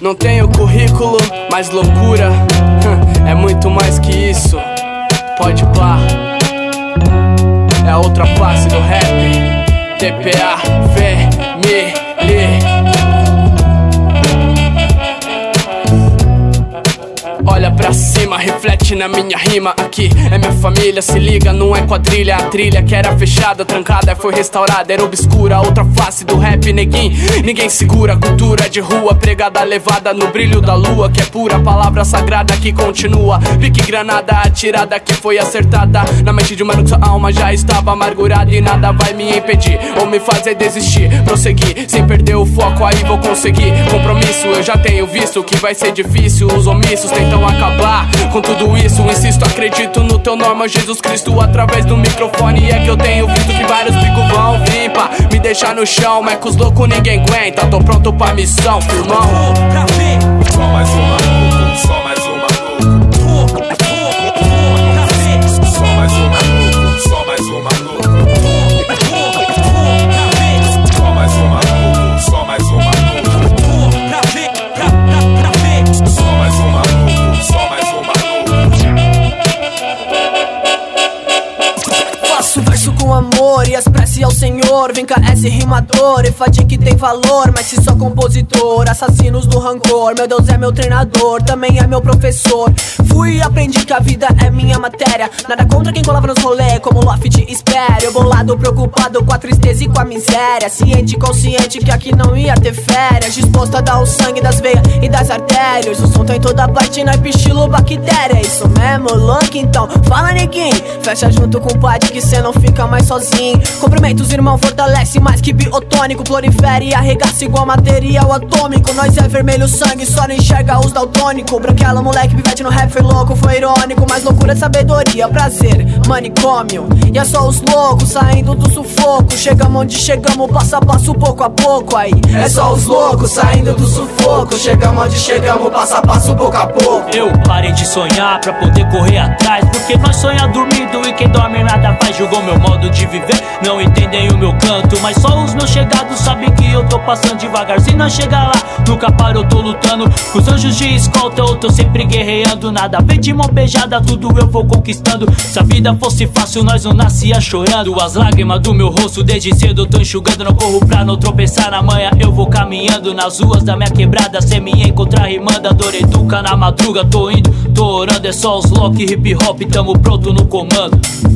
Não tenho currículo, mas loucura é muito mais que isso. Pode pá, é a outra face do rap. TPA, família. Olha pra cima, reflete na minha rima. Aqui é minha família, se liga, não é quadrilha. A trilha que era fechada, trancada, foi restaurada. Era obscura, a outra face do rap, neguinho. Ninguém segura, cultura de rua pregada, levada no brilho da lua, que é pura palavra sagrada que continua. Pique granada, atirada que foi acertada na mente de mano que sua alma já estava amargurada. E nada vai me impedir ou me fazer desistir. Prosseguir, sem perder o foco, aí vou conseguir. Compromisso, eu já tenho visto que vai ser difícil. Os omissos tentam acabar com tudo isso. Insisto, acredito no teu nome, Jesus Cristo. Através do microfone é que eu tenho visto que vários picos vão vir pra me deixar no chão. Mas com os loucos ninguém aguenta, tô pronto pra missão, firmão. Só mais um maluco, só mais um maluco. Só mais um maluco, só mais um maluco. Só mais um maluco, só mais um maluco. Só mais um maluco, só mais um maluco. Faço verso com amor e as preces ao Senhor. Vem cá, esse rimador, efade que tem valor, mas se só compositor, assassinos do rancor. Meu Deus é meu treinador, também é meu professor. Fui e aprendi que a vida é minha matéria. Nada contra quem colava nos rolê, como Loft espera. Eu bolado, preocupado com a tristeza e com a miséria. Ciente e consciente que aqui não ia ter férias. Disposto a dar o sangue das veias e das artérias. O som tá em toda parte, naipe estilo bactéria. Isso mesmo, louco, então fala neguinho. Fecha junto com o pai que cê não fica mais sozinho. Cumprimentos, irmão, fortalece mais que biotônico. Prolifera e arregaça igual material atômico. Nós é vermelho sangue, só não enxerga os daltônicos. Branquela, moleque, pivete no rap foi louco, foi irônico. Mas loucura é sabedoria, prazer, manicômio. E é só os loucos saindo do sufoco. Chegamos onde chegamos, passo a passo, pouco a pouco. Aí é só os loucos saindo do sufoco. Chegamos onde chegamos, passo a passo, pouco a pouco. Eu parei de sonhar pra poder correr atrás, porque nós sonha dormindo e quem dorme nada faz. Julgou meu modo de viver, não entendem o meu canto. Mas só os meus chegados sabem que eu tô passando devagar. Se não chegar lá, nunca paro, eu tô lutando. Com os anjos de escolta eu tô sempre guerreando. Nada vem de mão beijada, tudo eu vou conquistando. Se a vida fosse fácil, nós não nascia chorando. As lágrimas do meu rosto desde cedo eu tô enxugando. Não corro pra não tropeçar na manhã, eu vou caminhando nas ruas da minha quebrada. Cê me encontrar rimando, a dor educa na madruga. Tô indo, tô orando, é só os lock hip hop, tamo pronto no comando.